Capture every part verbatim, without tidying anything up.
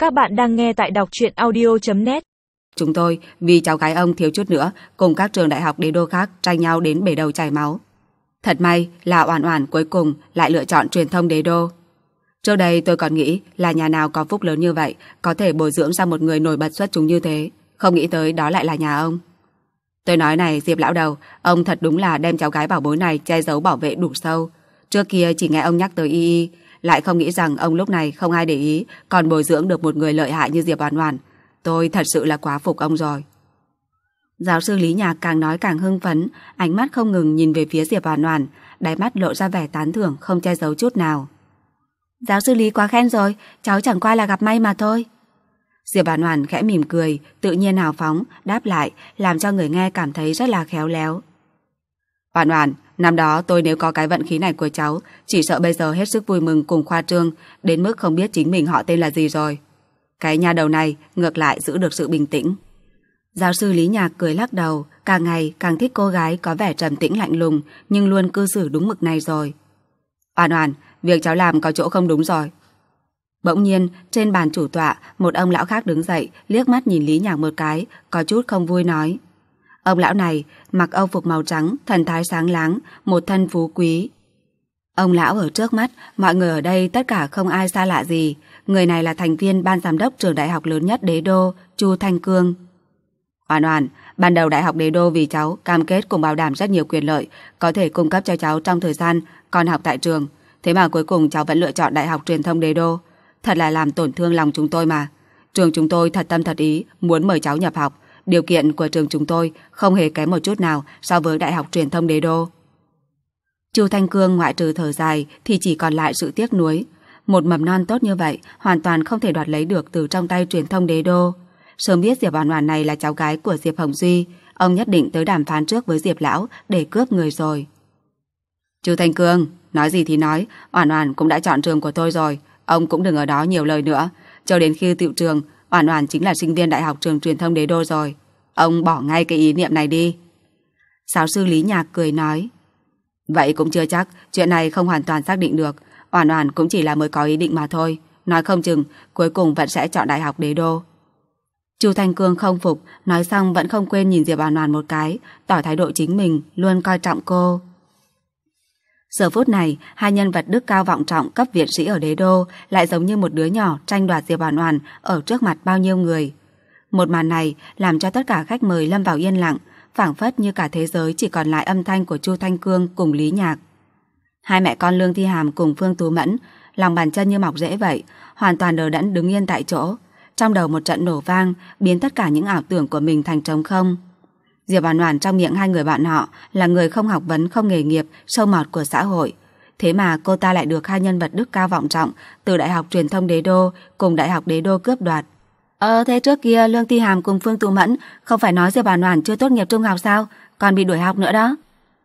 Các bạn đang nghe tại đọc truyện audio chấm net. Chúng tôi vì cháu gái ông thiếu chút nữa cùng các trường đại học đế đô khác tranh nhau đến bể đầu chảy máu. Thật may là Oản Oản cuối cùng lại lựa chọn truyền thông đế đô. Trước đây tôi còn nghĩ là nhà nào có phúc lớn như vậy có thể bồi dưỡng ra một người nổi bật xuất chúng như thế, không nghĩ tới đó lại là nhà ông. Tôi nói này Diệp lão đầu, ông thật đúng là đem cháu gái bảo bối này che giấu bảo vệ đủ sâu. Trước kia chỉ nghe ông nhắc tới y y, lại không nghĩ rằng ông lúc này không ai để ý còn bồi dưỡng được một người lợi hại như Diệp Oản Oản. Tôi thật sự là quá phục ông rồi. Giáo sư Lý Nhạc càng nói càng hưng phấn, ánh mắt không ngừng nhìn về phía Diệp Oản Oản, đáy mắt lộ ra vẻ tán thưởng không che giấu chút nào. Giáo sư Lý quá khen rồi, cháu chẳng qua là gặp may mà thôi. Diệp Oản Oản khẽ mỉm cười, tự nhiên hào phóng, đáp lại, làm cho người nghe cảm thấy rất là khéo léo. Oản Oản, năm đó tôi nếu có cái vận khí này của cháu, chỉ sợ bây giờ hết sức vui mừng cùng khoa trương, đến mức không biết chính mình họ tên là gì rồi. Cái nha đầu này ngược lại giữ được sự bình tĩnh. Giáo sư Lý Nhạc cười lắc đầu, càng ngày càng thích cô gái có vẻ trầm tĩnh lạnh lùng nhưng luôn cư xử đúng mực này rồi. Oản Oản, việc cháu làm có chỗ không đúng rồi. Bỗng nhiên, trên bàn chủ tọa, một ông lão khác đứng dậy, liếc mắt nhìn Lý Nhạc một cái, có chút không vui nói. Ông lão này mặc âu phục màu trắng, thần thái sáng láng, một thân phú quý. Ông lão ở trước mắt, mọi người ở đây tất cả không ai xa lạ gì. Người này là thành viên ban giám đốc trường đại học lớn nhất đế đô, Chu Thanh Cương. Oản Oản, ban đầu đại học đế đô vì cháu cam kết cùng bảo đảm rất nhiều quyền lợi, có thể cung cấp cho cháu trong thời gian còn học tại trường. Thế mà cuối cùng cháu vẫn lựa chọn đại học truyền thông đế đô. Thật là làm tổn thương lòng chúng tôi mà. Trường chúng tôi thật tâm thật ý muốn mời cháu nhập học. Điều kiện của trường chúng tôi không hề kém một chút nào so với đại học truyền thông đế đô. Chu Thanh Cương ngoại trừ thở dài thì chỉ còn lại sự tiếc nuối. Một mầm non tốt như vậy hoàn toàn không thể đoạt lấy được từ trong tay truyền thông đế đô. Sớm biết Diệp Oản Oản này là cháu gái của Diệp Hồng Duy, ông nhất định tới đàm phán trước với Diệp lão để cướp người rồi. Chu Thanh Cương, nói gì thì nói, Oản Oản cũng đã chọn trường của tôi rồi, ông cũng đừng ở đó nhiều lời nữa. Cho đến khi tựu trường, Oản Oản chính là sinh viên đại học trường truyền thông đế đô rồi. Ông bỏ ngay cái ý niệm này đi. Giáo sư Lý Nhạc cười nói. Vậy cũng chưa chắc, chuyện này không hoàn toàn xác định được. Oản Oản cũng chỉ là mới có ý định mà thôi. Nói không chừng, cuối cùng vẫn sẽ chọn đại học đế đô. Chu Thanh Cương không phục, nói xong vẫn không quên nhìn Diệp Oản Oản một cái, tỏ thái độ chính mình luôn coi trọng cô. Giờ phút này, hai nhân vật đức cao vọng trọng cấp viện sĩ ở đế đô lại giống như một đứa nhỏ tranh đoạt Diệp Oản Oản ở trước mặt bao nhiêu người. Một màn này làm cho tất cả khách mời lâm vào yên lặng, phảng phất như cả thế giới chỉ còn lại âm thanh của Chu Thanh Cương cùng Lý Nhạc. Hai mẹ con Lương Thi Hàm cùng Phương Tú Mẫn, lòng bàn chân như mọc rễ vậy, hoàn toàn đờ đẫn đứng yên tại chỗ. Trong đầu một trận nổ vang, biến tất cả những ảo tưởng của mình thành trống không. Diệp Oản Oản trong miệng hai người bạn họ là người không học vấn, không nghề nghiệp, sâu mọt của xã hội. Thế mà cô ta lại được hai nhân vật đức cao vọng trọng từ Đại học Truyền thông Đế Đô cùng Đại học Đế Đô cướp đoạt. Ờ thế trước kia Lương Thi Hàm cùng Phương Tú Mẫn không phải nói Diệp Oản Oản chưa tốt nghiệp trung học sao, còn bị đuổi học nữa đó.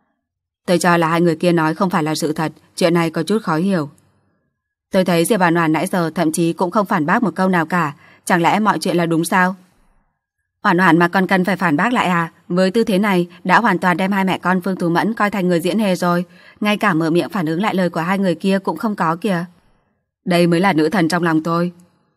Tôi cho là hai người kia nói không phải là sự thật, chuyện này có chút khó hiểu. Tôi thấy Diệp Oản Oản nãy giờ thậm chí cũng không phản bác một câu nào cả, chẳng lẽ mọi chuyện là đúng sao? Oản Oản mà còn cần phải phản bác lại à? Với tư thế này đã hoàn toàn đem hai mẹ con Phương Tú Mẫn coi thành người diễn hề rồi, ngay cả mở miệng phản ứng lại lời của hai người kia cũng không có kìa. Đây mới là nữ thần trong lòng tôi.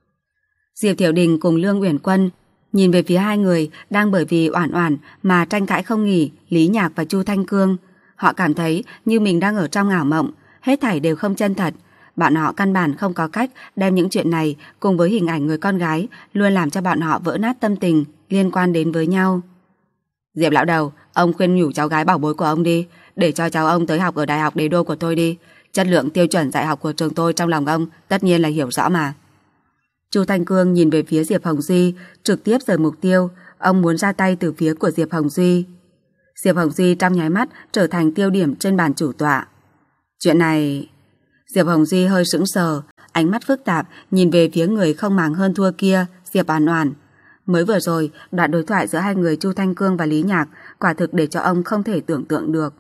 Diệp Thiểu Đình cùng Lương Uyển Quân nhìn về phía hai người đang bởi vì Oản Oản mà tranh cãi không nghỉ, Lý Nhạc và Chu Thanh Cương. Họ cảm thấy như mình đang ở trong ảo mộng, hết thảy đều không chân thật. Bọn họ căn bản không có cách đem những chuyện này cùng với hình ảnh người con gái luôn làm cho bọn họ vỡ nát tâm tình liên quan đến với nhau. Diệp lão đầu, ông khuyên nhủ cháu gái bảo bối của ông đi, để cho cháu ông tới học ở Đại học Đế Đô của tôi đi. Chất lượng tiêu chuẩn dạy học của trường tôi trong lòng ông tất nhiên là hiểu rõ mà. Chu Thanh Cương nhìn về phía Diệp Hồng Duy, trực tiếp rời mục tiêu, ông muốn ra tay từ phía của Diệp Hồng Duy. Diệp Hồng Duy trong nháy mắt trở thành tiêu điểm trên bàn chủ tọa. Chuyện này... Diệp Hồng Duy hơi sững sờ, ánh mắt phức tạp nhìn về phía người không màng hơn thua kia, Diệp Oản Oản. Mới vừa rồi, đoạn đối thoại giữa hai người Chu Thanh Cương và Lý Nhạc quả thực để cho ông không thể tưởng tượng được.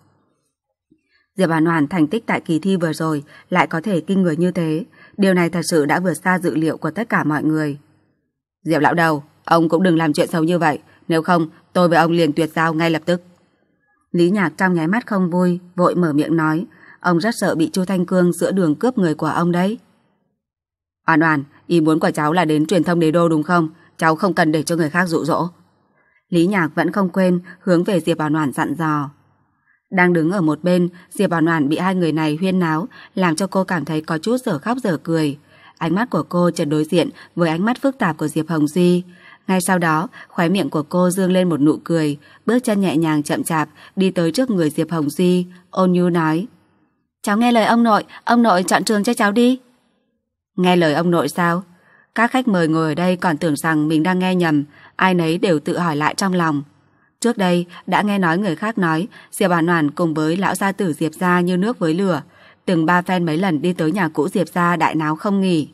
Diệp Oản Oản thành tích tại kỳ thi vừa rồi lại có thể kinh người như thế, điều này thật sự đã vượt xa dự liệu của tất cả mọi người. Diệp lão đầu, ông cũng đừng làm chuyện xấu như vậy, nếu không tôi với ông liền tuyệt giao ngay lập tức. Lý Nhạc trong nháy mắt không vui, vội mở miệng nói, ông rất sợ bị Chu Thanh Cương giữa đường cướp người của ông đấy. Oản Oản, ý muốn của cháu là đến truyền thông đế đô đúng không? Cháu không cần để cho người khác dụ dỗ. Lý Nhạc vẫn không quên hướng về Diệp Oản Oản dặn dò. Đang đứng ở một bên, Diệp Oản Oản bị hai người này huyên náo, làm cho cô cảm thấy có chút dở khóc dở cười. Ánh mắt của cô chợt đối diện với ánh mắt phức tạp của Diệp Hồng Duy. Ngay sau đó, khóe miệng của cô dương lên một nụ cười, bước chân nhẹ nhàng chậm chạp đi tới trước người Diệp Hồng Duy, ôn nhu nói: "Cháu nghe lời ông nội, ông nội chọn trường cho cháu đi." Nghe lời ông nội sao? Các khách mời ngồi ở đây còn tưởng rằng mình đang nghe nhầm, ai nấy đều tự hỏi lại trong lòng. Trước đây đã nghe nói người khác nói Diệp Oản Oản cùng với lão gia tử Diệp gia như nước với lửa, từng ba phen mấy lần đi tới nhà cũ Diệp gia đại náo không nghỉ.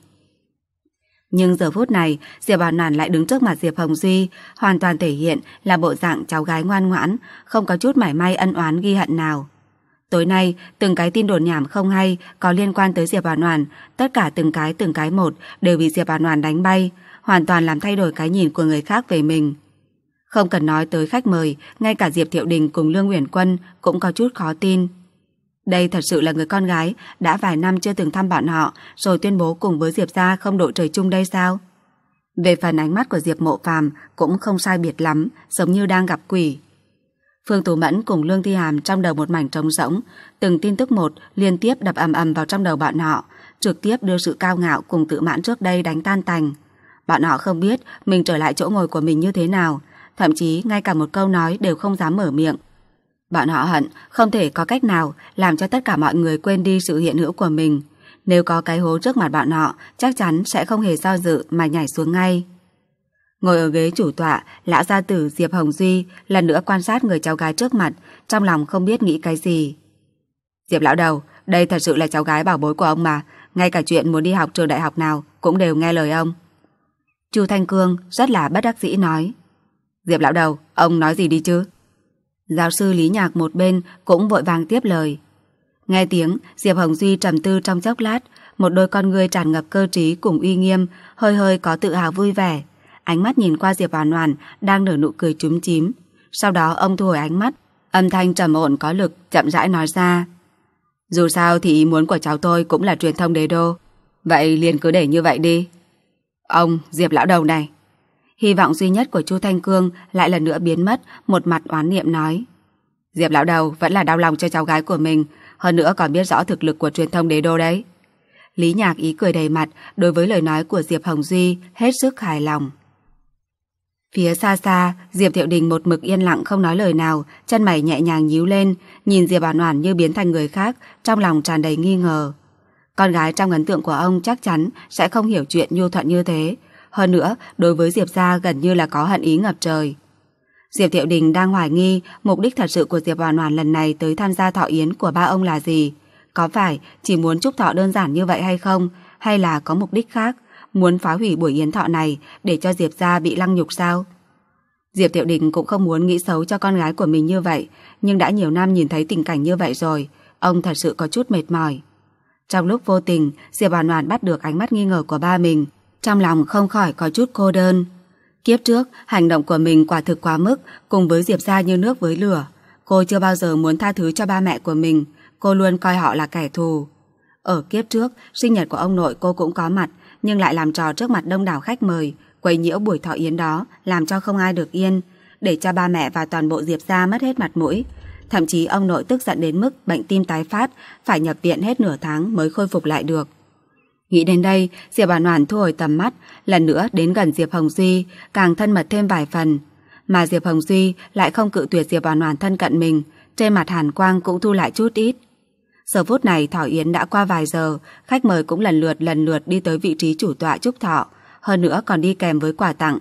Nhưng giờ phút này, Diệp Oản Oản lại đứng trước mặt Diệp Hồng Duy, hoàn toàn thể hiện là bộ dạng cháu gái ngoan ngoãn, không có chút mảy may ân oán ghi hận nào. Tối nay, từng cái tin đồn nhảm không hay có liên quan tới Diệp Oản Oản, tất cả từng cái từng cái một đều bị Diệp Oản Oản đánh bay, hoàn toàn làm thay đổi cái nhìn của người khác về mình. Không cần nói tới khách mời, ngay cả Diệp Thiệu Đình cùng Lương Uyển Quân cũng có chút khó tin. Đây thật sự là người con gái đã vài năm chưa từng thăm bọn họ, rồi tuyên bố cùng với Diệp gia không đội trời chung đây sao? Về phần ánh mắt của Diệp Mộ Phàm cũng không sai biệt lắm, giống như đang gặp quỷ. Phương Tú Mẫn cùng Lương Thi Hàm trong đầu một mảnh trống rỗng, từng tin tức một liên tiếp đập ầm ầm vào trong đầu bọn họ, trực tiếp đưa sự cao ngạo cùng tự mãn trước đây đánh tan tành. Bọn họ không biết mình trở lại chỗ ngồi của mình như thế nào, thậm chí ngay cả một câu nói đều không dám mở miệng. Bọn họ hận không thể có cách nào làm cho tất cả mọi người quên đi sự hiện hữu của mình. Nếu có cái hố trước mặt bọn họ, chắc chắn sẽ không hề do dự mà nhảy xuống ngay. Ngồi ở ghế chủ tọa, lão gia tử Diệp Hồng Duy lần nữa quan sát người cháu gái trước mặt, trong lòng không biết nghĩ cái gì. Diệp lão đầu, đây thật sự là cháu gái bảo bối của ông mà, ngay cả chuyện muốn đi học trường đại học nào cũng đều nghe lời ông. Chu Thanh Cương rất là bất đắc dĩ nói. Diệp lão đầu, ông nói gì đi chứ? Giáo sư Lý Nhạc một bên cũng vội vàng tiếp lời. Nghe tiếng, Diệp Hồng Duy trầm tư trong chốc lát, một đôi con ngươi tràn ngập cơ trí cùng uy nghiêm, hơi hơi có tự hào vui vẻ. Ánh mắt nhìn qua Diệp Oản Oản đang nở nụ cười chúm chím. Sau đó ông thu hồi ánh mắt, âm thanh trầm ổn có lực, chậm rãi nói ra. Dù sao thì ý muốn của cháu tôi cũng là truyền thông đế đô, vậy liền cứ để như vậy đi. Ông, Diệp lão đầu này. Hy vọng duy nhất của Chu Thanh Cương lại lần nữa biến mất, một mặt oán niệm nói. Diệp lão đầu vẫn là đau lòng cho cháu gái của mình, hơn nữa còn biết rõ thực lực của truyền thông đế đô đấy. Lý Nhạc ý cười đầy mặt, đối với lời nói của Diệp Hồng Duy hết sức hài lòng. Phía xa xa, Diệp Thiệu Đình một mực yên lặng không nói lời nào, chân mày nhẹ nhàng nhíu lên, nhìn Diệp Oản Oản như biến thành người khác, trong lòng tràn đầy nghi ngờ. Con gái trong ấn tượng của ông chắc chắn sẽ không hiểu chuyện nhu thuận như thế, hơn nữa đối với Diệp gia gần như là có hận ý ngập trời. Diệp Thiệu Đình đang hoài nghi mục đích thật sự của Diệp Oản Oản lần này tới tham gia thọ yến của ba ông là gì, có phải chỉ muốn chúc thọ đơn giản như vậy hay không, hay là có mục đích khác, muốn phá hủy buổi yến thọ này để cho Diệp gia bị lăng nhục sao? Diệp Thiệu Đình cũng không muốn nghĩ xấu cho con gái của mình như vậy, nhưng đã nhiều năm nhìn thấy tình cảnh như vậy rồi, ông thật sự có chút mệt mỏi. Trong lúc vô tình, Diệp Oản Oản bắt được ánh mắt nghi ngờ của ba mình, trong lòng không khỏi có chút cô đơn. Kiếp trước, hành động của mình quả thực quá mức, cùng với Diệp gia như nước với lửa. Cô chưa bao giờ muốn tha thứ cho ba mẹ của mình, cô luôn coi họ là kẻ thù. Ở kiếp trước, sinh nhật của ông nội cô cũng có mặt, nhưng lại làm trò trước mặt đông đảo khách mời, quấy nhiễu buổi thọ yến đó, làm cho không ai được yên, để cho ba mẹ và toàn bộ Diệp gia mất hết mặt mũi. Thậm chí ông nội tức giận đến mức bệnh tim tái phát, phải nhập viện hết nửa tháng mới khôi phục lại được. Nghĩ đến đây, Diệp Oản Oản thu hồi tầm mắt, lần nữa đến gần Diệp Hồng Duy, càng thân mật thêm vài phần. Mà Diệp Hồng Duy lại không cự tuyệt Diệp Oản Oản thân cận mình, trên mặt hàn quang cũng thu lại chút ít. Giờ phút này thọ yến đã qua vài giờ, khách mời cũng lần lượt lần lượt đi tới vị trí chủ tọa chúc thọ, hơn nữa còn đi kèm với quà tặng.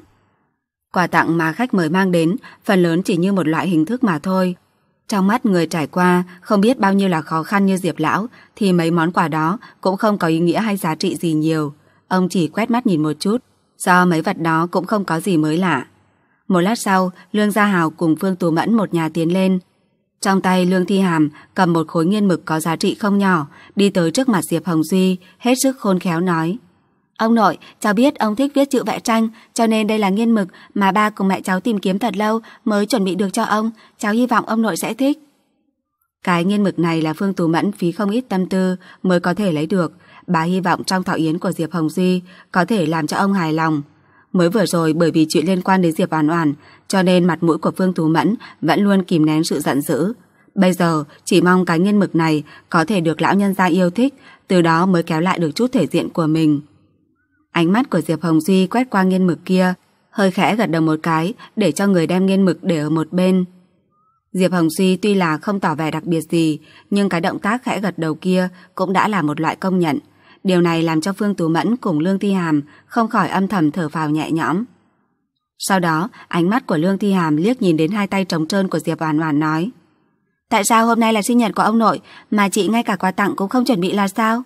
Quà tặng mà khách mời mang đến, phần lớn chỉ như một loại hình thức mà thôi. Trong mắt người trải qua không biết bao nhiêu là khó khăn như Diệp lão, thì mấy món quà đó cũng không có ý nghĩa hay giá trị gì nhiều. Ông chỉ quét mắt nhìn một chút, do mấy vật đó cũng không có gì mới lạ. Một lát sau, Lương Gia Hào cùng Phương Tú Mẫn một nhà tiến lên. Trong tay Lương Thi Hàm cầm một khối nghiên mực có giá trị không nhỏ, đi tới trước mặt Diệp Hồng Duy, hết sức khôn khéo nói. Ông nội, cháu biết ông thích viết chữ vẽ tranh, cho nên đây là nghiên mực mà ba cùng mẹ cháu tìm kiếm thật lâu mới chuẩn bị được cho ông. Cháu hy vọng ông nội sẽ thích. Cái nghiên mực này là Phương Tú Mẫn phí không ít tâm tư mới có thể lấy được. bà hy vọng trong thọ yến của Diệp Hồng Duy có thể làm cho ông hài lòng. Mới vừa rồi bởi vì chuyện liên quan đến Diệp Oản Oản, cho nên mặt mũi của Phương Tú Mẫn vẫn luôn kìm nén sự giận dữ. Bây giờ chỉ mong cái nghiên mực này có thể được lão nhân gia yêu thích, từ đó mới kéo lại được chút thể diện của mình. Ánh mắt của Diệp Hồng Duy quét qua nghiên mực kia, hơi khẽ gật đầu một cái để cho người đem nghiên mực để ở một bên. Diệp Hồng Duy tuy là không tỏ vẻ đặc biệt gì, nhưng cái động tác khẽ gật đầu kia cũng đã là một loại công nhận. Điều này làm cho Phương Tú Mẫn cùng Lương Thi Hàm không khỏi âm thầm thở phào nhẹ nhõm. Sau đó, ánh mắt của Lương Thi Hàm liếc nhìn đến hai tay trống trơn của Diệp Oản Oản nói: Tại sao hôm nay là sinh nhật của ông nội mà chị ngay cả quà tặng cũng không chuẩn bị là sao?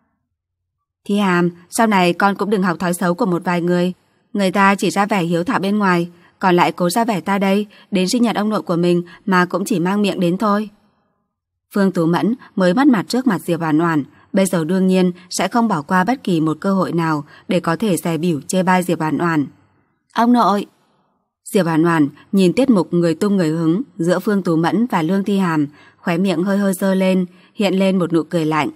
Thi Hàm, sau này con cũng đừng học thói xấu của một vài người. Người ta chỉ ra vẻ hiếu thảo bên ngoài, còn lại cố ra vẻ ta đây, đến sinh nhật ông nội của mình mà cũng chỉ mang miệng đến thôi. Phương Tú Mẫn mới mất mặt trước mặt Diệp Oản Oản, bây giờ đương nhiên sẽ không bỏ qua bất kỳ một cơ hội nào để có thể dè bỉu chê bai Diệp Oản Oản. Ông nội! Diệp Oản Oản nhìn tiết mục người tung người hứng giữa Phương Tú Mẫn và Lương Thi Hàm, khóe miệng hơi hơi giơ lên, hiện lên một nụ cười lạnh.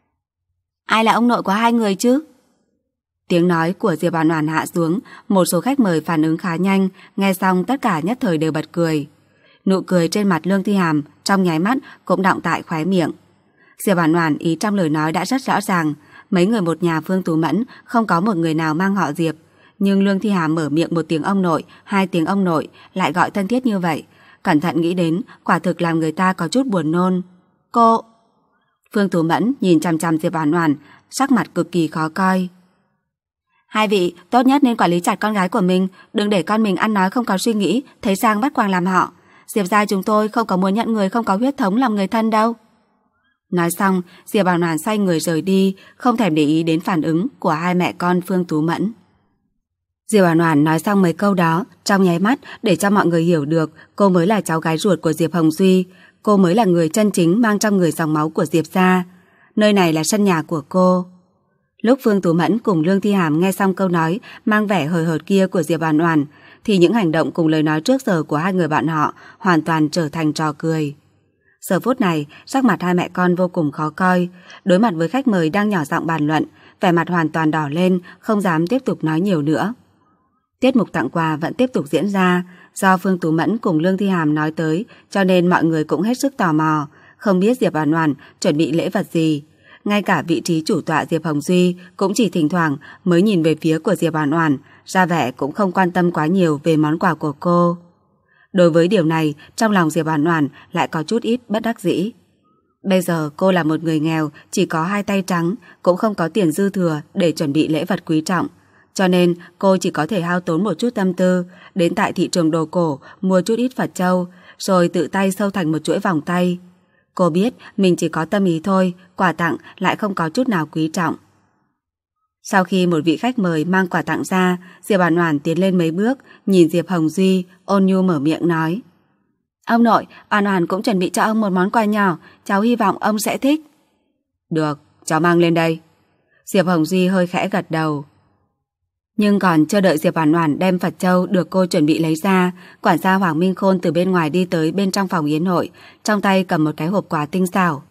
Ai là ông nội của hai người chứ? Tiếng nói của Diệp Oản Oản hạ xuống, một số khách mời phản ứng khá nhanh, nghe xong tất cả nhất thời đều bật cười. Nụ cười trên mặt Lương Thi Hàm trong nháy mắt cũng đọng tại khóe miệng. Diệp Oản Oản ý trong lời nói đã rất rõ ràng, mấy người một nhà Phương Tú Mẫn không có một người nào mang họ Diệp, nhưng Lương Thi Hàm mở miệng một tiếng ông nội, hai tiếng ông nội, lại gọi thân thiết như vậy, cẩn thận nghĩ đến, quả thực làm người ta có chút buồn nôn. Cô! Phương Tú Mẫn nhìn chằm chằm Diệp Oản Oản, sắc mặt cực kỳ khó coi. Hai vị tốt nhất nên quản lý chặt con gái của mình, đừng để con mình ăn nói không có suy nghĩ, thấy sang bắt quàng làm họ. Diệp gia chúng tôi không có muốn nhận người không có huyết thống làm người thân đâu. Nói xong, Diệp Oản Oản xoay người rời đi, không thèm để ý đến phản ứng của hai mẹ con Phương Tú Mẫn. Diệp Oản Oản nói xong mấy câu đó, trong nháy mắt để cho mọi người hiểu được cô mới là cháu gái ruột của Diệp Hồng Duy, cô mới là người chân chính mang trong người dòng máu của Diệp gia. Nơi này là sân nhà của cô. Lúc Phương Tú Mẫn cùng Lương Thi Hàm nghe xong câu nói mang vẻ hời hợt kia của Diệp Oản Oản, thì những hành động cùng lời nói trước giờ của hai người bạn họ hoàn toàn trở thành trò cười. Giờ phút này, sắc mặt hai mẹ con vô cùng khó coi, đối mặt với khách mời đang nhỏ giọng bàn luận, vẻ mặt hoàn toàn đỏ lên, không dám tiếp tục nói nhiều nữa. Tiết mục tặng quà vẫn tiếp tục diễn ra, do Phương Tú Mẫn cùng Lương Thi Hàm nói tới, cho nên mọi người cũng hết sức tò mò, không biết Diệp Oản Oản chuẩn bị lễ vật gì. Ngay cả vị trí chủ tọa Diệp Hồng Duy cũng chỉ thỉnh thoảng mới nhìn về phía của Diệp Oản Oản, ra vẻ cũng không quan tâm quá nhiều về món quà của cô. Đối với điều này, trong lòng Diệp Oản Oản lại có chút ít bất đắc dĩ. Bây giờ cô là một người nghèo, chỉ có hai tay trắng, cũng không có tiền dư thừa để chuẩn bị lễ vật quý trọng, cho nên cô chỉ có thể hao tốn một chút tâm tư, đến tại thị trường đồ cổ mua chút ít Phật châu, rồi tự tay sâu thành một chuỗi vòng tay. Cô biết mình chỉ có tâm ý thôi, quà tặng lại không có chút nào quý trọng. Sau khi một vị khách mời mang quà tặng ra, Diệp Oản Oản tiến lên mấy bước, nhìn Diệp Hồng Duy, ôn nhu mở miệng nói: Ông nội, Oản Oản cũng chuẩn bị cho ông một món quà nhỏ, cháu hy vọng ông sẽ thích. Được, cháu mang lên đây. Diệp Hồng Duy hơi khẽ gật đầu. Nhưng còn chưa đợi Diệp Oản Oản đem Phật châu được cô chuẩn bị lấy ra, quản gia Hoàng Minh Khôn từ bên ngoài đi tới bên trong phòng yến hội, trong tay cầm một cái hộp quà tinh xảo.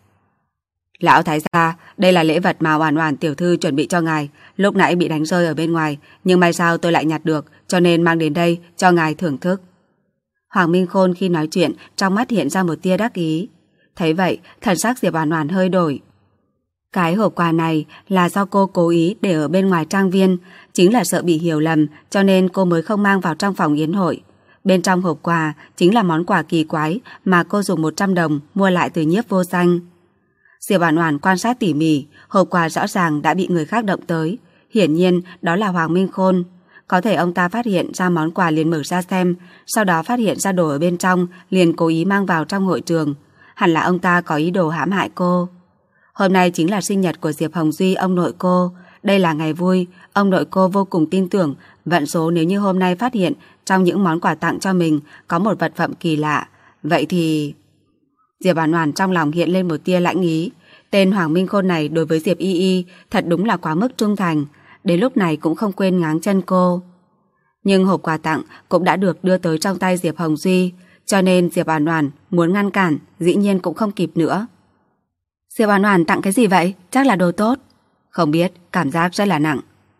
Lão thái gia, đây là lễ vật mà Oản Oản tiểu thư chuẩn bị cho ngài, lúc nãy bị đánh rơi ở bên ngoài, nhưng may sao tôi lại nhặt được, cho nên mang đến đây cho ngài thưởng thức. Hoàng Minh Khôn khi nói chuyện, trong mắt hiện ra một tia đắc ý. Thấy vậy, thần sắc Diệp Oản Oản hơi đổi. Cái hộp quà này là do cô cố ý để ở bên ngoài trang viên, chính là sợ bị hiểu lầm, cho nên cô mới không mang vào trong phòng yến hội. Bên trong hộp quà chính là món quà kỳ quái mà cô dùng một trăm đồng mua lại từ Nhiếp Vô Danh. Diệp Oản Oản quan sát tỉ mỉ, hộp quà rõ ràng đã bị người khác động tới, hiển nhiên đó là Hoàng Minh Khôn. Có thể ông ta phát hiện ra món quà liền mở ra xem, sau đó phát hiện ra đồ ở bên trong, liền cố ý mang vào trong hội trường. Hẳn là ông ta có ý đồ hãm hại cô. Hôm nay chính là sinh nhật của Diệp Hồng Duy, ông nội cô. Đây là ngày vui, ông nội cô vô cùng tin tưởng vận số nếu như hôm nay phát hiện trong những món quà tặng cho mình có một vật phẩm kỳ lạ. Vậy thì... Diệp Oản Oản trong lòng hiện lên một tia lãnh ý. Tên Hoàng Minh Khôn này đối với Diệp Y Y thật đúng là quá mức trung thành, đến lúc này cũng không quên ngáng chân cô. Nhưng hộp quà tặng cũng đã được đưa tới trong tay Diệp Hồng Duy, cho nên Diệp Oản Oản muốn ngăn cản dĩ nhiên cũng không kịp nữa. Diệp Oản Oản tặng cái gì vậy? Chắc là đồ tốt. Không biết, cảm giác rất là nặng.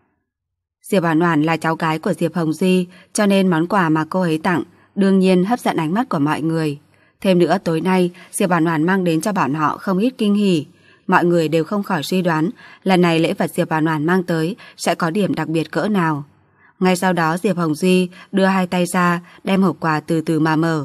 Diệp Oản Oản là cháu gái của Diệp Hồng Duy, cho nên món quà mà cô ấy tặng đương nhiên hấp dẫn ánh mắt của mọi người. Thêm nữa, tối nay Diệp Oản Oản mang đến cho bọn họ không ít kinh hỉ. Mọi người đều không khỏi suy đoán lần này lễ vật Diệp Oản Oản mang tới sẽ có điểm đặc biệt cỡ nào. Ngay sau đó Diệp Hồng Duy đưa hai tay ra, đem hộp quà từ từ mà mở.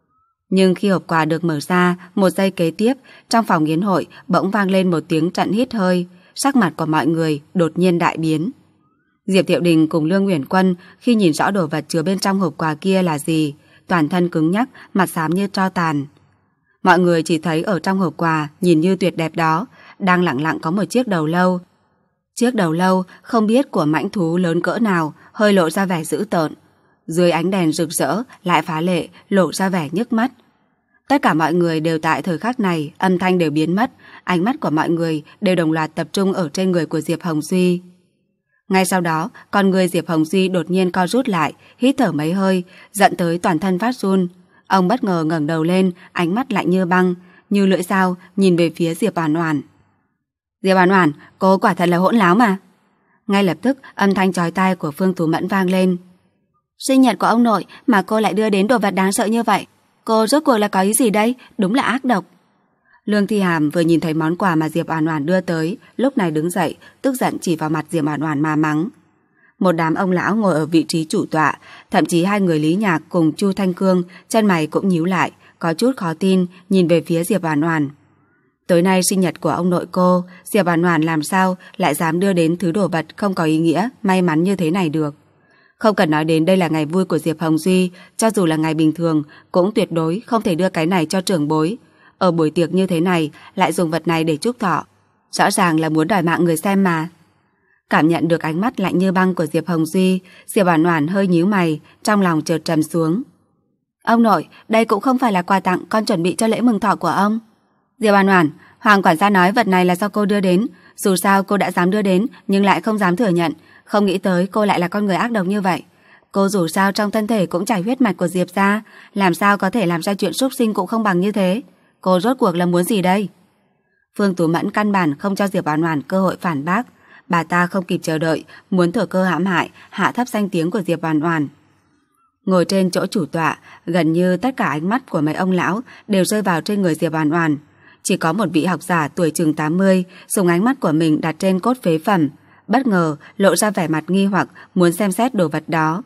Nhưng khi hộp quà được mở ra, một giây kế tiếp, trong phòng yến hội bỗng vang lên một tiếng trận hít hơi, sắc mặt của mọi người đột nhiên đại biến. Diệp Thiệu Đình cùng Lương Uyển Quân khi nhìn rõ đồ vật chứa bên trong hộp quà kia là gì, toàn thân cứng nhắc, mặt xám như tro tàn. Mọi người chỉ thấy ở trong hộp quà nhìn như tuyệt đẹp đó, đang lặng lặng có một chiếc đầu lâu. Chiếc đầu lâu không biết của mãnh thú lớn cỡ nào, hơi lộ ra vẻ dữ tợn. Dưới ánh đèn rực rỡ lại phá lệ, lộ ra vẻ nhức mắt. Tất cả mọi người đều tại thời khắc này, âm thanh đều biến mất, ánh mắt của mọi người đều đồng loạt tập trung ở trên người của Diệp Hồng Duy. Ngay sau đó, con người Diệp Hồng Duy đột nhiên co rút lại, hít thở mấy hơi, giận tới toàn thân phát run. Ông bất ngờ ngẩng đầu lên, ánh mắt lạnh như băng, như lưỡi dao nhìn về phía Diệp Oản Oản. Diệp Oản Oản, cô quả thật là hỗn láo mà. Ngay lập tức, âm thanh chói tai của Phương Tú Mẫn vang lên. Sinh nhật của ông nội mà cô lại đưa đến đồ vật đáng sợ như vậy. Cô rốt cuộc là có ý gì đây? Đúng là ác độc. Lương Thi Hàm vừa nhìn thấy món quà mà Diệp Oản Oản đưa tới, lúc này đứng dậy, tức giận chỉ vào mặt Diệp Oản Oản mà mắng. Một đám ông lão ngồi ở vị trí chủ tọa, thậm chí hai người Lý Nhạc cùng Chu Thanh Cương, chân mày cũng nhíu lại, có chút khó tin nhìn về phía Diệp Oản Oản. Tối nay sinh nhật của ông nội cô, Diệp Oản Oản làm sao lại dám đưa đến thứ đồ vật không có ý nghĩa, may mắn như thế này được. Không cần nói đến đây là ngày vui của Diệp Hồng Duy, cho dù là ngày bình thường cũng tuyệt đối không thể đưa cái này cho trưởng bối. Ở buổi tiệc như thế này lại dùng vật này để chúc thọ, rõ ràng là muốn đòi mạng người xem mà. Cảm nhận được ánh mắt lạnh như băng của Diệp Hồng Duy, Diệp Oản Oản hơi nhíu mày, trong lòng chợt trầm xuống. Ông nội, đây cũng không phải là quà tặng con chuẩn bị cho lễ mừng thọ của ông. Diệp Oản Oản, Hoàng quản gia nói vật này là do cô đưa đến, dù sao cô đã dám đưa đến nhưng lại không dám thừa nhận, không nghĩ tới cô lại là con người ác độc như vậy. Cô dù sao trong thân thể cũng chảy huyết mạch của Diệp gia, làm sao có thể làm ra chuyện súc sinh cũng không bằng như thế. Cô rốt cuộc là muốn gì đây? Phương Tú Mẫn căn bản không cho Diệp Oản Oản cơ hội phản bác, bà ta không kịp chờ đợi, muốn thừa cơ hãm hại, hạ thấp danh tiếng của Diệp Oản Oản. Ngồi trên chỗ chủ tọa, gần như tất cả ánh mắt của mấy ông lão đều rơi vào trên người Diệp Oản Oản. Chỉ có một vị học giả tuổi chừng tám mươi dùng ánh mắt của mình đặt trên cốt phế phẩm, bất ngờ lộ ra vẻ mặt nghi hoặc muốn xem xét đồ vật đó.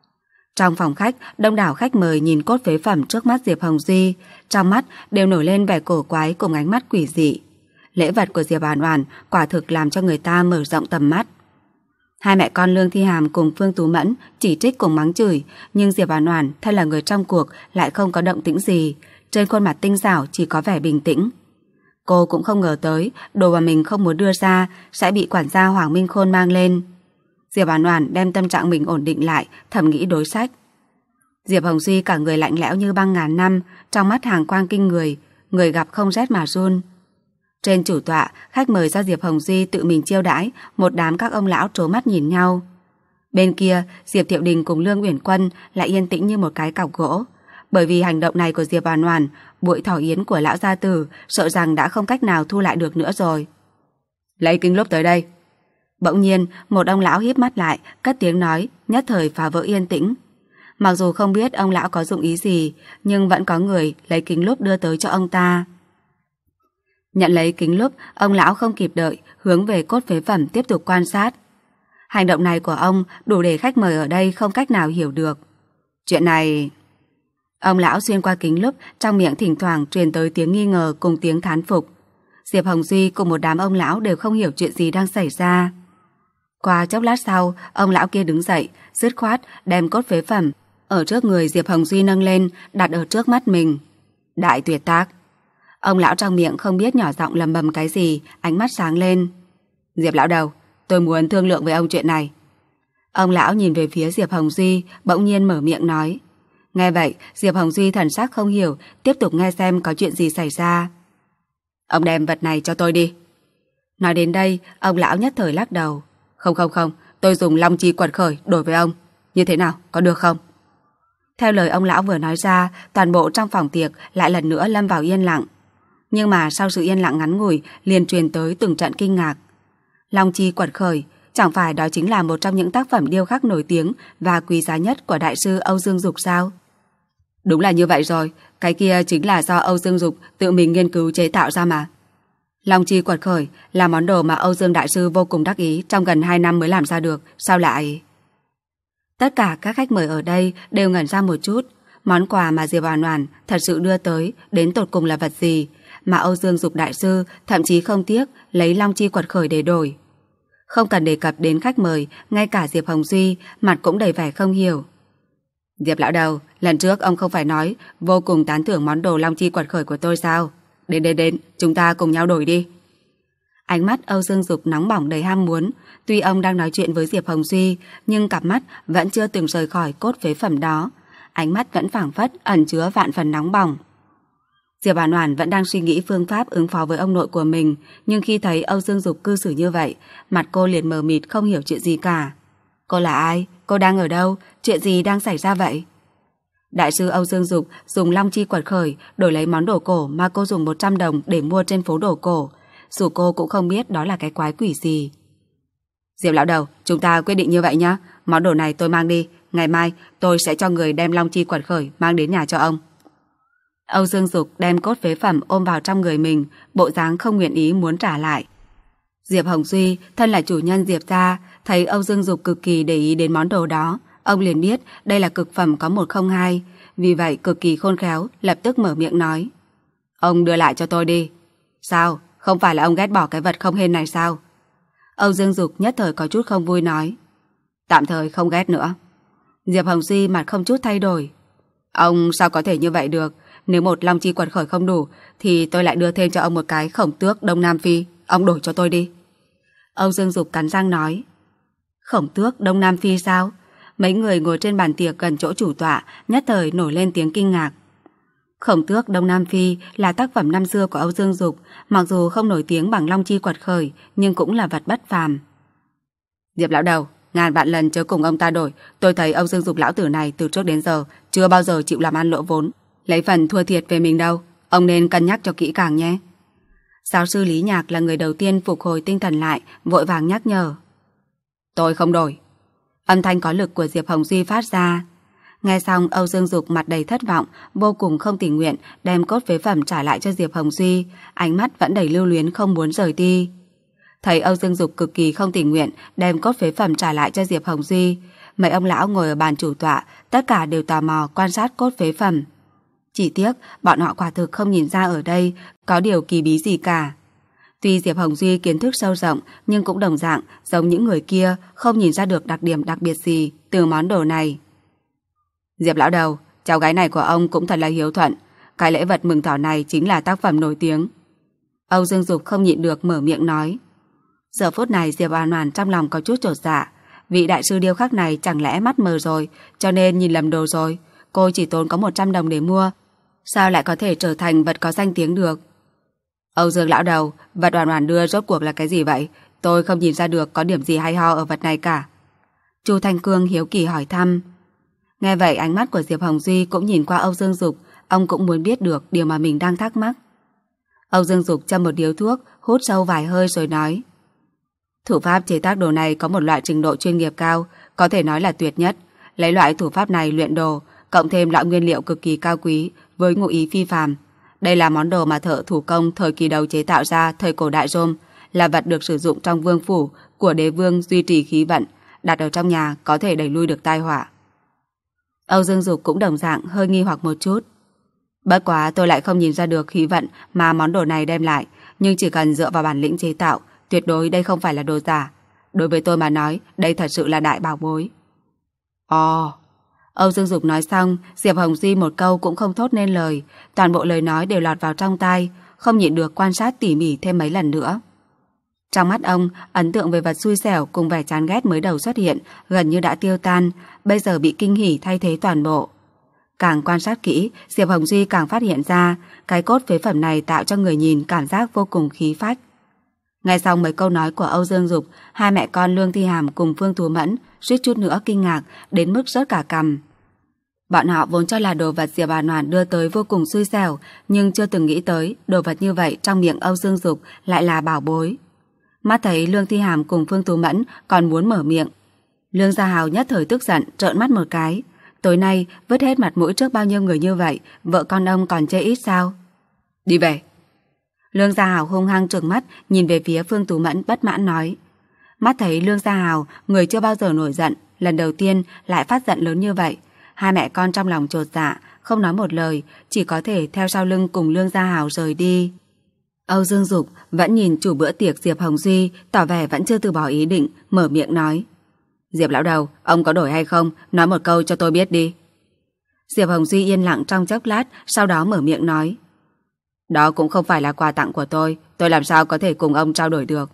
Trong phòng khách, đông đảo khách mời nhìn cốt phế phẩm trước mắt Diệp Hồng Duy, trong mắt đều nổi lên vẻ cổ quái cùng ánh mắt quỷ dị. Lễ vật của Diệp Oản Oản quả thực làm cho người ta mở rộng tầm mắt. Hai mẹ con Lương Thi Hàm cùng Phương Tú Mẫn chỉ trích cùng mắng chửi, nhưng Diệp Oản Oản thân là người trong cuộc lại không có động tĩnh gì, trên khuôn mặt tinh xảo chỉ có vẻ bình tĩnh. Cô cũng không ngờ tới đồ mà mình không muốn đưa ra sẽ bị quản gia Hoàng Minh Khôn mang lên. Diệp Oản Oản đem tâm trạng mình ổn định lại, thầm nghĩ đối sách. Diệp Hồng Duy cả người lạnh lẽo như băng ngàn năm, trong mắt hàng quang kinh người, người gặp không rét mà run. Trên chủ tọa, khách mời do Diệp Hồng Duy tự mình chiêu đãi, một đám các ông lão trố mắt nhìn nhau. Bên kia, Diệp Thiệu Đình cùng Lương Uyển Quân lại yên tĩnh như một cái cọc gỗ. Bởi vì hành động này của Diệp Oản Oản, buổi thọ yến của lão gia tử sợ rằng đã không cách nào thu lại được nữa rồi. Lấy kính lúp tới đây. Bỗng nhiên, một ông lão híp mắt lại, cất tiếng nói, nhất thời phá vỡ yên tĩnh. Mặc dù không biết ông lão có dụng ý gì, nhưng vẫn có người lấy kính lúp đưa tới cho ông ta. Nhận lấy kính lúp, ông lão không kịp đợi, hướng về cốt phế phẩm tiếp tục quan sát. Hành động này của ông đủ để khách mời ở đây không cách nào hiểu được. Chuyện này... Ông lão xuyên qua kính lúp, trong miệng thỉnh thoảng truyền tới tiếng nghi ngờ cùng tiếng thán phục. Diệp Hồng Duy cùng một đám ông lão đều không hiểu chuyện gì đang xảy ra. Qua chốc lát sau, ông lão kia đứng dậy, dứt khoát đem cốt phế phẩm ở trước người Diệp Hồng Duy nâng lên, đặt ở trước mắt mình. Đại tuyệt tác. Ông lão trong miệng không biết nhỏ giọng lầm bầm cái gì, ánh mắt sáng lên. Diệp lão đầu, tôi muốn thương lượng với ông chuyện này. Ông lão nhìn về phía Diệp Hồng Duy, bỗng nhiên mở miệng nói. Nghe vậy, Diệp Hồng Duy thần sắc không hiểu, tiếp tục nghe xem có chuyện gì xảy ra. Ông đem vật này cho tôi đi. Nói đến đây, ông lão nhất thời lắc đầu. Không không không, tôi dùng long chi quật khởi đổi với ông. Như thế nào, có được không? Theo lời ông lão vừa nói ra, toàn bộ trong phòng tiệc lại lần nữa lâm vào yên lặng. Nhưng mà sau sự yên lặng ngắn ngủi liền truyền tới từng trận kinh ngạc. Long chi quật khởi, chẳng phải đó chính là một trong những tác phẩm điêu khắc nổi tiếng và quý giá nhất của đại sư Âu Dương Dục sao? Đúng là như vậy rồi, cái kia chính là do Âu Dương Dục tự mình nghiên cứu chế tạo ra mà. Long chi quật khởi là món đồ mà Âu Dương đại sư vô cùng đắc ý trong gần hai năm mới làm ra được, sao lại... Tất cả các khách mời ở đây đều ngẩn ra một chút. Món quà mà Diệp Oản Oản thật sự đưa tới đến tột cùng là vật gì mà Âu Dương Dục đại sư thậm chí không tiếc lấy Long chi quật khởi để đổi. Không cần đề cập đến khách mời, ngay cả Diệp Hồng Duy mặt cũng đầy vẻ không hiểu. Diệp lão đầu, lần trước ông không phải nói vô cùng tán thưởng món đồ Long chi quật khởi của tôi sao? Đến đến đến, chúng ta cùng nhau đổi đi. Ánh mắt Âu Dương Dục nóng bỏng đầy ham muốn. Tuy ông đang nói chuyện với Diệp Hồng Duy, nhưng cặp mắt vẫn chưa từng rời khỏi cốt phế phẩm đó. Ánh mắt vẫn phảng phất ẩn chứa vạn phần nóng bỏng. Diệp Oản Oản vẫn đang suy nghĩ phương pháp ứng phó với ông nội của mình, nhưng khi thấy Âu Dương Dục cư xử như vậy, mặt cô liền mờ mịt không hiểu chuyện gì cả. Cô là ai? Cô đang ở đâu? Chuyện gì đang xảy ra vậy? Đại sư Âu Dương Dục dùng Long chi quật khởi đổi lấy món đồ cổ mà cô dùng một trăm đồng để mua trên phố đồ cổ. Dù cô cũng không biết đó là cái quái quỷ gì. Diệp lão đầu, chúng ta quyết định như vậy nhé. Món đồ này tôi mang đi. Ngày mai tôi sẽ cho người đem Long chi quật khởi mang đến nhà cho ông. Âu Dương Dục đem cốt phế phẩm ôm vào trong người mình, bộ dáng không nguyện ý muốn trả lại. Diệp Hồng Duy, thân là chủ nhân Diệp gia, thấy Âu Dương Dục cực kỳ để ý đến món đồ đó, ông liền biết đây là cực phẩm có một không hai, vì vậy cực kỳ khôn khéo, lập tức mở miệng nói. Ông đưa lại cho tôi đi. Sao? Không phải là ông ghét bỏ cái vật không hên này sao? Âu Dương Dục nhất thời có chút không vui nói. Tạm thời không ghét nữa. Diệp Hồng Duy mặt không chút thay đổi. Ông sao có thể như vậy được? Nếu một Long chi quật khởi không đủ thì tôi lại đưa thêm cho ông một cái Khổng Tước Đông Nam Phi. Ông đổi cho tôi đi. Âu Dương Dục cắn răng nói. Khổng Tước Đông Nam Phi sao? Mấy người ngồi trên bàn tiệc gần chỗ chủ tọa nhất thời nổi lên tiếng kinh ngạc. Khổng Tước Đông Nam Phi là tác phẩm năm xưa của Âu Dương Dục, mặc dù không nổi tiếng bằng Long chi quật khởi nhưng cũng là vật bất phàm. Diệp lão đầu, ngàn vạn lần chớ cùng ông ta đổi. Tôi thấy Âu Dương Dục lão tử này từ trước đến giờ chưa bao giờ chịu làm ăn lỗ vốn, lấy phần thua thiệt về mình đâu. Ông nên cân nhắc cho kỹ càng nhé. Giáo sư Lý Nhạc là người đầu tiên phục hồi tinh thần lại, vội vàng nhắc nhở. Tôi không đổi. Âm thanh có lực của Diệp Hồng Duy phát ra. Nghe xong, Âu Dương Dục mặt đầy thất vọng, vô cùng không tình nguyện đem cốt phế phẩm trả lại cho Diệp Hồng Duy, ánh mắt vẫn đầy lưu luyến không muốn rời đi. Thấy Âu Dương Dục cực kỳ không tình nguyện đem cốt phế phẩm trả lại cho Diệp Hồng Duy, mấy ông lão ngồi ở bàn chủ tọa tất cả đều tò mò quan sát cốt phế phẩm. Chỉ tiếc bọn họ quả thực không nhìn ra ở đây có điều kỳ bí gì cả. Tuy Diệp Hồng Duy kiến thức sâu rộng nhưng cũng đồng dạng giống những người kia không nhìn ra được đặc điểm đặc biệt gì từ món đồ này. Diệp lão đầu, cháu gái này của ông cũng thật là hiếu thuận. Cái lễ vật mừng thọ này chính là tác phẩm nổi tiếng. Âu Dương Dục không nhịn được mở miệng nói. Giờ phút này Diệp Oản Oản trong lòng có chút chột dạ. Vị đại sư điêu khắc này chẳng lẽ mắt mờ rồi, cho nên nhìn lầm đồ rồi. Cô chỉ tốn có một trăm đồng để mua, sao lại có thể trở thành vật có danh tiếng được? Âu Dương lão đầu, vật Oản Oản đưa rốt cuộc là cái gì vậy? Tôi không nhìn ra được có điểm gì hay ho ở vật này cả. Chu Thanh Cương hiếu kỳ hỏi thăm. Nghe vậy ánh mắt của Diệp Hồng Duy cũng nhìn qua Âu Dương Dục, ông cũng muốn biết được điều mà mình đang thắc mắc. Âu Dương Dục châm một điếu thuốc, hút sâu vài hơi rồi nói. Thủ pháp chế tác đồ này có một loại trình độ chuyên nghiệp cao, có thể nói là tuyệt nhất. Lấy loại thủ pháp này luyện đồ, cộng thêm loại nguyên liệu cực kỳ cao quý với ngụ ý phi phàm. Đây là món đồ mà thợ thủ công thời kỳ đầu chế tạo ra thời cổ đại Rome, là vật được sử dụng trong vương phủ của đế vương duy trì khí vận, đặt ở trong nhà có thể đẩy lui được tai họa. Âu Dương Dục cũng đồng dạng hơi nghi hoặc một chút. Bất quá tôi lại không nhìn ra được khí vận mà món đồ này đem lại, nhưng chỉ cần dựa vào bản lĩnh chế tạo, tuyệt đối đây không phải là đồ giả. Đối với tôi mà nói, đây thật sự là đại bảo bối. Ồ... Oh. Âu Dương Dục nói xong, Diệp Hồng Duy một câu cũng không thốt nên lời, toàn bộ lời nói đều lọt vào trong tai, không nhịn được quan sát tỉ mỉ thêm mấy lần nữa. Trong mắt ông, ấn tượng về vật xui xẻo cùng vẻ chán ghét mới đầu xuất hiện gần như đã tiêu tan, bây giờ bị kinh hỉ thay thế toàn bộ. Càng quan sát kỹ, Diệp Hồng Duy càng phát hiện ra cái cốt phế phẩm này tạo cho người nhìn cảm giác vô cùng khí phách. Nghe xong mấy câu nói của Âu Dương Dục, hai mẹ con Lương Thi Hàm cùng Phương Tú Mẫn suýt chút nữa kinh ngạc đến mức rớt cả cằm. Bọn họ vốn cho là đồ vật Diệp Oản Oản đưa tới vô cùng xui xẻo, nhưng chưa từng nghĩ tới đồ vật như vậy trong miệng Âu Dương Dục lại là bảo bối. Mắt thấy Lương Thi Hàm cùng Phương Tú Mẫn còn muốn mở miệng, Lương Gia Hào nhất thời tức giận trợn mắt một cái. Tối nay vứt hết mặt mũi trước bao nhiêu người như vậy, vợ con ông còn chê ít sao? Đi về. Lương Gia Hào hung hăng trừng mắt nhìn về phía Phương Tú Mẫn bất mãn nói. Mắt thấy Lương Gia Hào, người chưa bao giờ nổi giận, lần đầu tiên lại phát giận lớn như vậy. Hai mẹ con trong lòng chột dạ, không nói một lời, chỉ có thể theo sau lưng cùng Lương Gia Hào rời đi. Âu Dương Dục vẫn nhìn chủ bữa tiệc Diệp Hồng Duy, tỏ vẻ vẫn chưa từ bỏ ý định, mở miệng nói. Diệp lão đầu, ông có đổi hay không? Nói một câu cho tôi biết đi. Diệp Hồng Duy yên lặng trong chốc lát, sau đó mở miệng nói. Đó cũng không phải là quà tặng của tôi, tôi làm sao có thể cùng ông trao đổi được.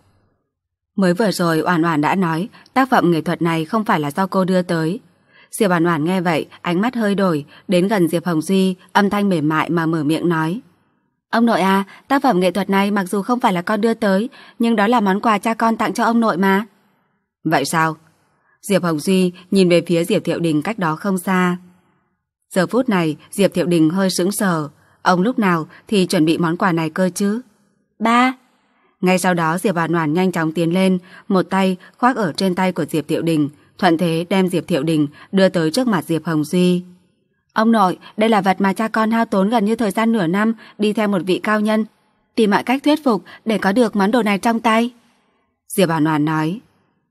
Mới vừa rồi Oản Oản đã nói tác phẩm nghệ thuật này không phải là do cô đưa tới. Diệp Oản Oản nghe vậy, ánh mắt hơi đổi, đến gần Diệp Hồng Duy, âm thanh mềm mại mà mở miệng nói. Ông nội à, tác phẩm nghệ thuật này mặc dù không phải là con đưa tới, nhưng đó là món quà cha con tặng cho ông nội mà. Vậy sao? Diệp Hồng Duy nhìn về phía Diệp Thiệu Đình cách đó không xa. Giờ phút này Diệp Thiệu Đình hơi sững sờ. Ông lúc nào thì chuẩn bị món quà này cơ chứ? Ba. Ngay sau đó Diệp Oản Oản nhanh chóng tiến lên, một tay khoác ở trên tay của Diệp Thiệu Đình, thuận thế đem Diệp Thiệu Đình đưa tới trước mặt Diệp Hồng Duy. Ông nội, đây là vật mà cha con hao tốn gần như thời gian nửa năm đi theo một vị cao nhân, tìm mọi cách thuyết phục để có được món đồ này trong tay. Diệp Oản Oản nói.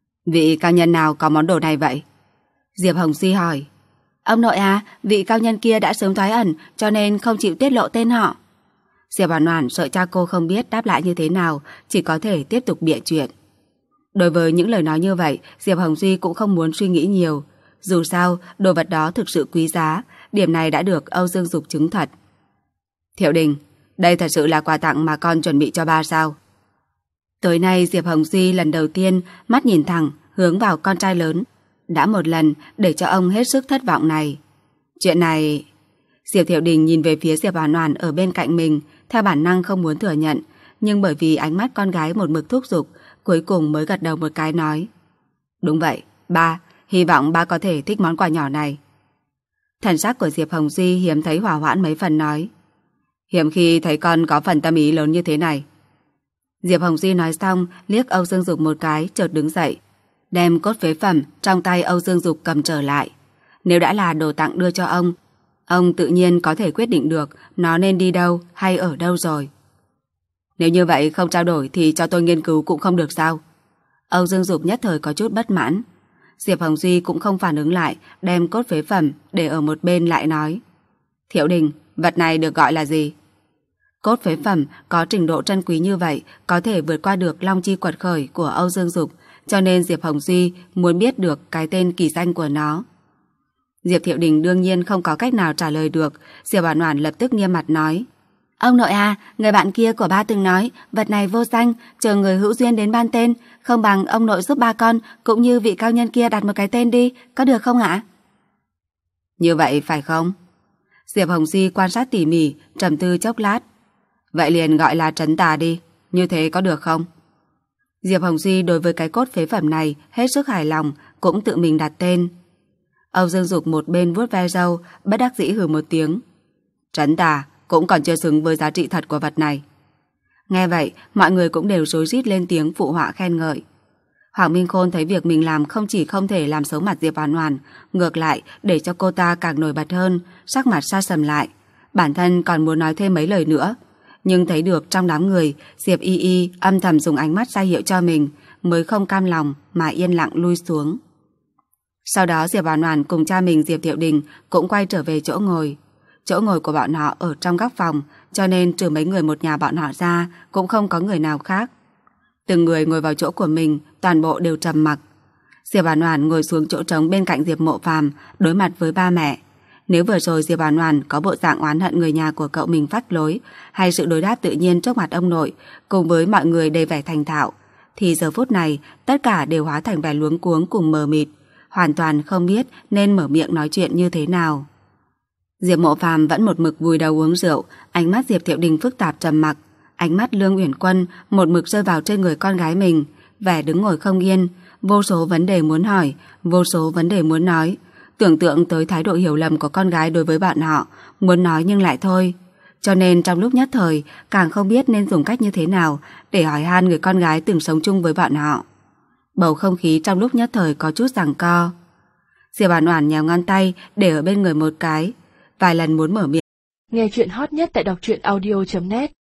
Vị cao nhân nào có món đồ này vậy? Diệp Hồng Duy hỏi. Ông nội à, vị cao nhân kia đã sớm thoái ẩn, cho nên không chịu tiết lộ tên họ. Diệp Oản Oản sợ cha cô không biết đáp lại như thế nào, chỉ có thể tiếp tục bịa chuyện. Đối với những lời nói như vậy, Diệp Hồng Duy cũng không muốn suy nghĩ nhiều. Dù sao, đồ vật đó thực sự quý giá, điểm này đã được Âu Dương Dục chứng thật. Thiệu Đình, đây thật sự là quà tặng mà con chuẩn bị cho ba sao? Tối nay Diệp Hồng Duy lần đầu tiên mắt nhìn thẳng hướng vào con trai lớn, đã một lần để cho ông hết sức thất vọng này. Chuyện này... Diệp Thiệu Đình nhìn về phía Diệp Oản Oản ở bên cạnh mình, theo bản năng không muốn thừa nhận, nhưng bởi vì ánh mắt con gái một mực thúc giục, cuối cùng mới gật đầu một cái nói. Đúng vậy, ba, hy vọng ba có thể thích món quà nhỏ này. Thần sắc của Diệp Hồng Duy hiếm thấy hòa hoãn mấy phần nói. Hiếm khi thấy con có phần tâm ý lớn như thế này. Diệp Hồng Duy nói xong, liếc Âu Dương Dục một cái, chợt đứng dậy, đem cốt phế phẩm trong tay Âu Dương Dục cầm trở lại. Nếu đã là đồ tặng đưa cho ông, ông tự nhiên có thể quyết định được nó nên đi đâu hay ở đâu rồi. Nếu như vậy không trao đổi thì cho tôi nghiên cứu cũng không được sao? Âu Dương Dục nhất thời có chút bất mãn. Diệp Hồng Duy cũng không phản ứng lại, đem cốt phế phẩm để ở một bên lại nói. Thiệu Đình, vật này được gọi là gì? Cốt phế phẩm có trình độ trân quý như vậy, có thể vượt qua được long chi quật khởi của Âu Dương Dục, cho nên Diệp Hồng Duy muốn biết được cái tên kỳ danh của nó. Diệp Thiệu Đình đương nhiên không có cách nào trả lời được. Diệp Oản Oản lập tức nghiêm mặt nói. Ông nội à, người bạn kia của ba từng nói vật này vô danh, chờ người hữu duyên đến ban tên, không bằng ông nội giúp ba con cũng như vị cao nhân kia đặt một cái tên đi, có được không ạ? Như vậy phải không? Diệp Hồng Duy quan sát tỉ mỉ, trầm tư chốc lát. Vậy liền gọi là Trấn Tà đi, như thế có được không? Diệp Hồng Duy đối với cái cốt phế phẩm này hết sức hài lòng, cũng tự mình đặt tên. Âu Dương Dục một bên vuốt ve râu, bất đắc dĩ hừ một tiếng. Trấn Tà cũng còn chưa xứng với giá trị thật của vật này. Nghe vậy, mọi người cũng đều rối rít lên tiếng phụ họa khen ngợi. Hoàng Minh Khôn thấy việc mình làm không chỉ không thể làm xấu mặt Diệp Oản Oản, ngược lại để cho cô ta càng nổi bật hơn, sắc mặt sa sầm lại. Bản thân còn muốn nói thêm mấy lời nữa, nhưng thấy được trong đám người Diệp Y Y âm thầm dùng ánh mắt ra hiệu cho mình, mới không cam lòng mà yên lặng lui xuống. Sau đó Diệp Oản Oản cùng cha mình Diệp Thiệu Đình cũng quay trở về chỗ ngồi. Chỗ ngồi của bọn họ ở trong góc phòng, cho nên trừ mấy người một nhà bọn họ ra cũng không có người nào khác. Từng người ngồi vào chỗ của mình, toàn bộ đều trầm mặc. Diệp Oản Oản ngồi xuống chỗ trống bên cạnh Diệp Mộ Phàm, đối mặt với ba mẹ. Nếu vừa rồi Diệp Oản Oản có bộ dạng oán hận người nhà của cậu mình phách lối, hay sự đối đáp tự nhiên trước mặt ông nội, cùng với mọi người đầy vẻ thành thạo, thì giờ phút này tất cả đều hóa thành vẻ luống cuống cùng mờ mịt, hoàn toàn không biết nên mở miệng nói chuyện như thế nào. Diệp Mộ Phàm vẫn một mực vùi đầu uống rượu, ánh mắt Diệp Thiệu Đình phức tạp trầm mặc, ánh mắt Lương Uyển Quân một mực rơi vào trên người con gái mình, vẻ đứng ngồi không yên, vô số vấn đề muốn hỏi, vô số vấn đề muốn nói, tưởng tượng tới thái độ hiểu lầm của con gái đối với bọn họ, muốn nói nhưng lại thôi. Cho nên trong lúc nhất thời càng không biết nên dùng cách như thế nào để hỏi han người con gái từng sống chung với bọn họ. Bầu không khí trong lúc nhất thời có chút giằng co. Diệp Oản Oản nhéo ngón tay để ở bên người một cái, vài lần muốn mở miệng. Nghe chuyện hot nhất tại đọc truyện audio chấm net